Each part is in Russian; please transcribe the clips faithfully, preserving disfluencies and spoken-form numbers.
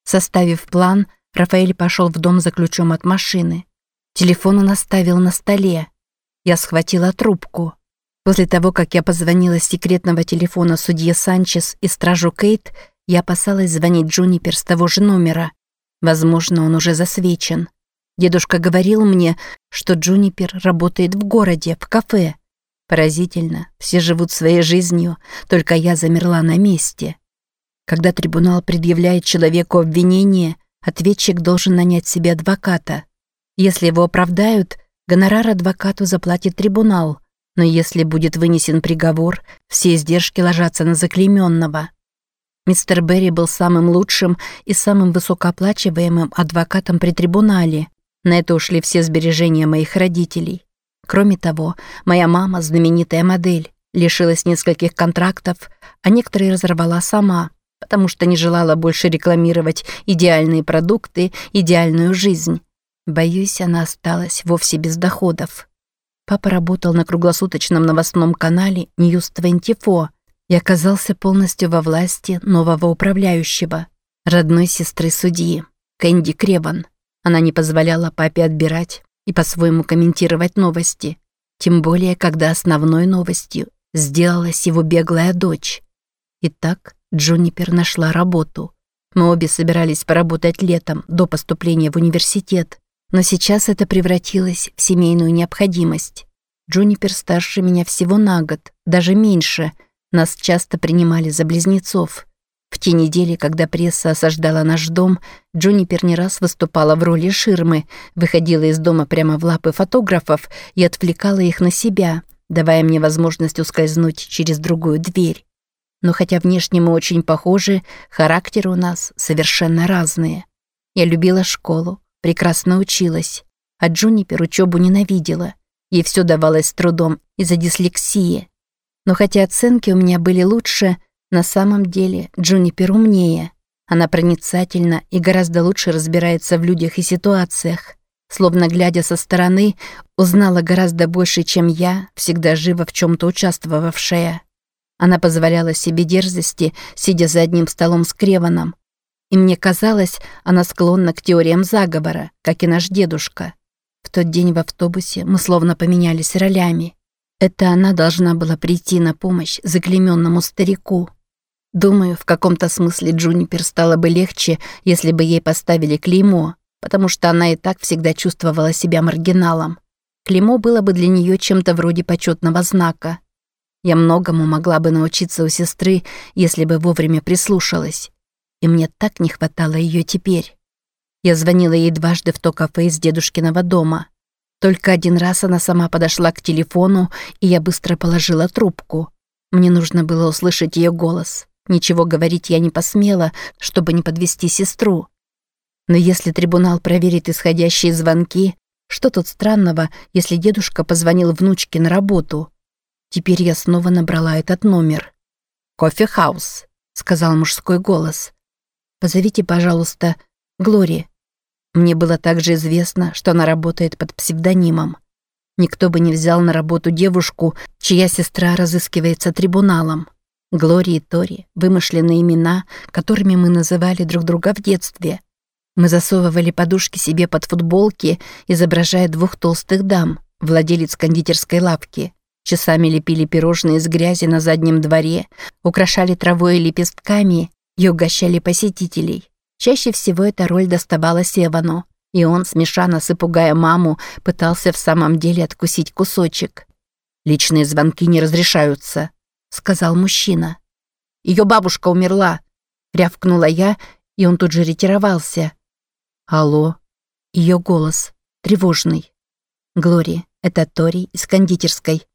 Составив план, Рафаэль пошел в дом за ключом от машины. Телефон он оставил на столе. Я схватила трубку. После того, как я позвонила с секретного телефона судье Санчес и стражу Кейт, я опасалась звонить Джунипер с того же номера. Возможно, он уже засвечен. Дедушка говорил мне, что Джунипер работает в городе, в кафе. Поразительно, все живут своей жизнью, только я замерла на месте. Когда трибунал предъявляет человеку обвинение, ответчик должен нанять себе адвоката. Если его оправдают, гонорар адвокату заплатит трибунал, но если будет вынесен приговор, все издержки ложатся на заклеймённого. Мистер Берри был самым лучшим и самым высокооплачиваемым адвокатом при трибунале. На это ушли все сбережения моих родителей. Кроме того, моя мама, знаменитая модель, лишилась нескольких контрактов, а некоторые разорвала сама, потому что не желала больше рекламировать идеальные продукты, идеальную жизнь. Боюсь, она осталась вовсе без доходов. Папа работал на круглосуточном новостном канале News двадцать четыре и оказался полностью во власти нового управляющего, родной сестры судьи, Кэнди Креван. Она не позволяла папе отбирать и по-своему комментировать новости, тем более, когда основной новостью сделалась его беглая дочь. Итак, Джунипер нашла работу. Мы обе собирались поработать летом, до поступления в университет, но сейчас это превратилось в семейную необходимость. Джунипер старше меня всего на год, даже меньше. Нас часто принимали за близнецов. В те недели, когда пресса осаждала наш дом, Джунипер не раз выступала в роли ширмы, выходила из дома прямо в лапы фотографов и отвлекала их на себя, давая мне возможность ускользнуть через другую дверь. Но хотя внешне мы очень похожи, характеры у нас совершенно разные. Я любила школу, прекрасно училась, а Джунипер учебу ненавидела. Ей все давалось с трудом из-за дислексии. Но хотя оценки у меня были лучше, на самом деле Джунипер умнее. Она проницательна и гораздо лучше разбирается в людях и ситуациях. Словно глядя со стороны, узнала гораздо больше, чем я, всегда живо в чем-то участвовавшая. Она позволяла себе дерзости, сидя за одним столом с Креваном. И мне казалось, она склонна к теориям заговора, как и наш дедушка. В тот день в автобусе мы словно поменялись ролями. Это она должна была прийти на помощь заклеймённому старику. Думаю, в каком-то смысле Джунипер стало бы легче, если бы ей поставили клеймо, потому что она и так всегда чувствовала себя маргиналом. Клеймо было бы для нее чем-то вроде почетного знака. Я многому могла бы научиться у сестры, если бы вовремя прислушалась. И мне так не хватало ее теперь. Я звонила ей дважды в то кафе из дедушкиного дома. Только один раз она сама подошла к телефону, и я быстро положила трубку. Мне нужно было услышать ее голос. Ничего говорить я не посмела, чтобы не подвести сестру. Но если трибунал проверит исходящие звонки, что тут странного, если дедушка позвонил внучке на работу? Теперь я снова набрала этот номер. «Кофе-хаус», — сказал мужской голос. «Позовите, пожалуйста, Глори». Мне было также известно, что она работает под псевдонимом. Никто бы не взял на работу девушку, чья сестра разыскивается трибуналом. Глори и Тори — вымышленные имена, которыми мы называли друг друга в детстве. Мы засовывали подушки себе под футболки, изображая двух толстых дам, владелец кондитерской лавки. Часами лепили пирожные из грязи на заднем дворе, украшали травой и лепестками и угощали посетителей. Чаще всего эта роль доставалась Эвану, и он, смешанно пугая маму, пытался в самом деле откусить кусочек. «Личные звонки не разрешаются», — сказал мужчина. «Ее бабушка умерла», — рявкнула я, и он тут же ретировался. «Алло», — ее голос, тревожный. «Глори, это Тори из кондитерской».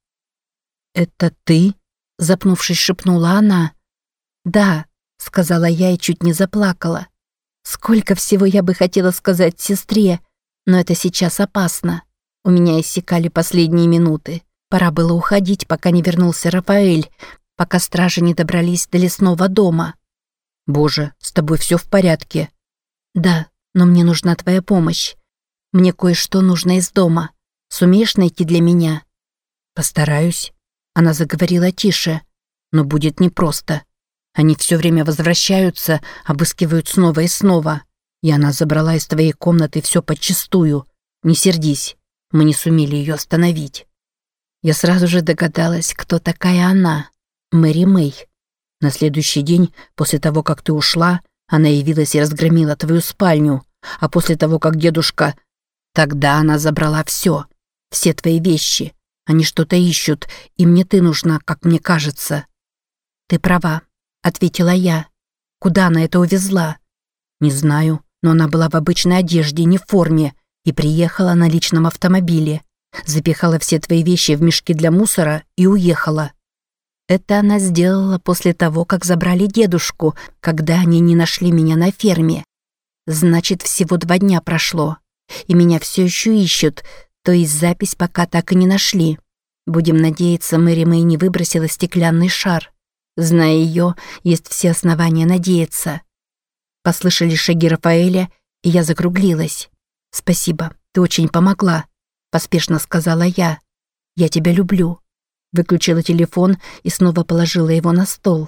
«Это ты?» — запнувшись, шепнула она. «Да», — сказала я и чуть не заплакала. Сколько всего я бы хотела сказать сестре, но это сейчас опасно. У меня иссякали последние минуты. Пора было уходить, пока не вернулся Рафаэль, пока стражи не добрались до лесного дома. «Боже, с тобой все в порядке?» «Да, но мне нужна твоя помощь. Мне кое-что нужно из дома. Сумеешь найти для меня?» «Постараюсь», — она заговорила тише, «но будет непросто. Они все время возвращаются, обыскивают снова и снова. И она забрала из твоей комнаты все подчистую. Не сердись, мы не сумели ее остановить. Я сразу же догадалась, кто такая она. Мэри Мэй. На следующий день, после того, как ты ушла, она явилась и разгромила твою спальню. А после того, как дедушка... Тогда она забрала все. Все твои вещи. Они что-то ищут, и мне ты нужна, как мне кажется. Ты права, ответила я. Куда она это увезла? Не знаю, но она была в обычной одежде, не в форме, и приехала на личном автомобиле. Запихала все твои вещи в мешки для мусора и уехала. Это она сделала после того, как забрали дедушку, когда они не нашли меня на ферме. Значит, всего два дня прошло, и меня все еще ищут, то есть запись пока так и не нашли. Будем надеяться, Мэри Мэй не выбросила стеклянный шар. Зная ее, есть все основания надеяться. Послышались шаги Рафаэля, и я закруглилась. «Спасибо, ты очень помогла», — поспешно сказала я. «Я тебя люблю». Выключила телефон и снова положила его на стол.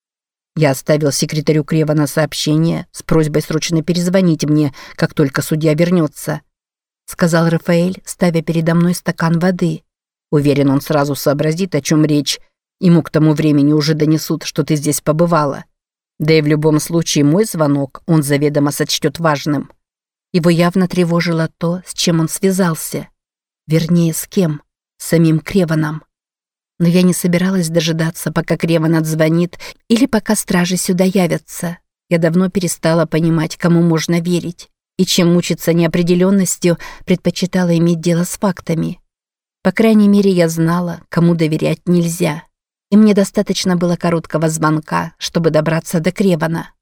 Я оставил секретарю Кревана сообщение с просьбой срочно перезвонить мне, как только судья вернется, сказал Рафаэль, ставя передо мной стакан воды. Уверен, он сразу сообразит, о чем речь. Ему к тому времени уже донесут, что ты здесь побывала. Да и в любом случае мой звонок он заведомо сочтет важным. Его явно тревожило то, с чем он связался. Вернее, с кем? С самим Креваном. Но я не собиралась дожидаться, пока Креван отзвонит или пока стражи сюда явятся. Я давно перестала понимать, кому можно верить. И чем мучиться неопределенностью, предпочитала иметь дело с фактами. По крайней мере, я знала, кому доверять нельзя. И мне достаточно было короткого звонка, чтобы добраться до Кревана.